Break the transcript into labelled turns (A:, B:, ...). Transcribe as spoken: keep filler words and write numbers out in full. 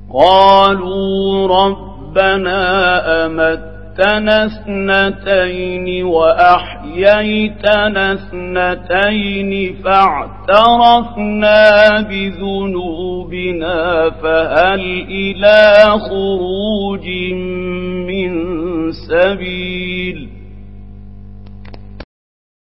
A: قالوا ربنا أمتنا اثنتين وأحييتنا اثنتين فاعترفنا بذنوبنا فهل إلى خروج من سبيل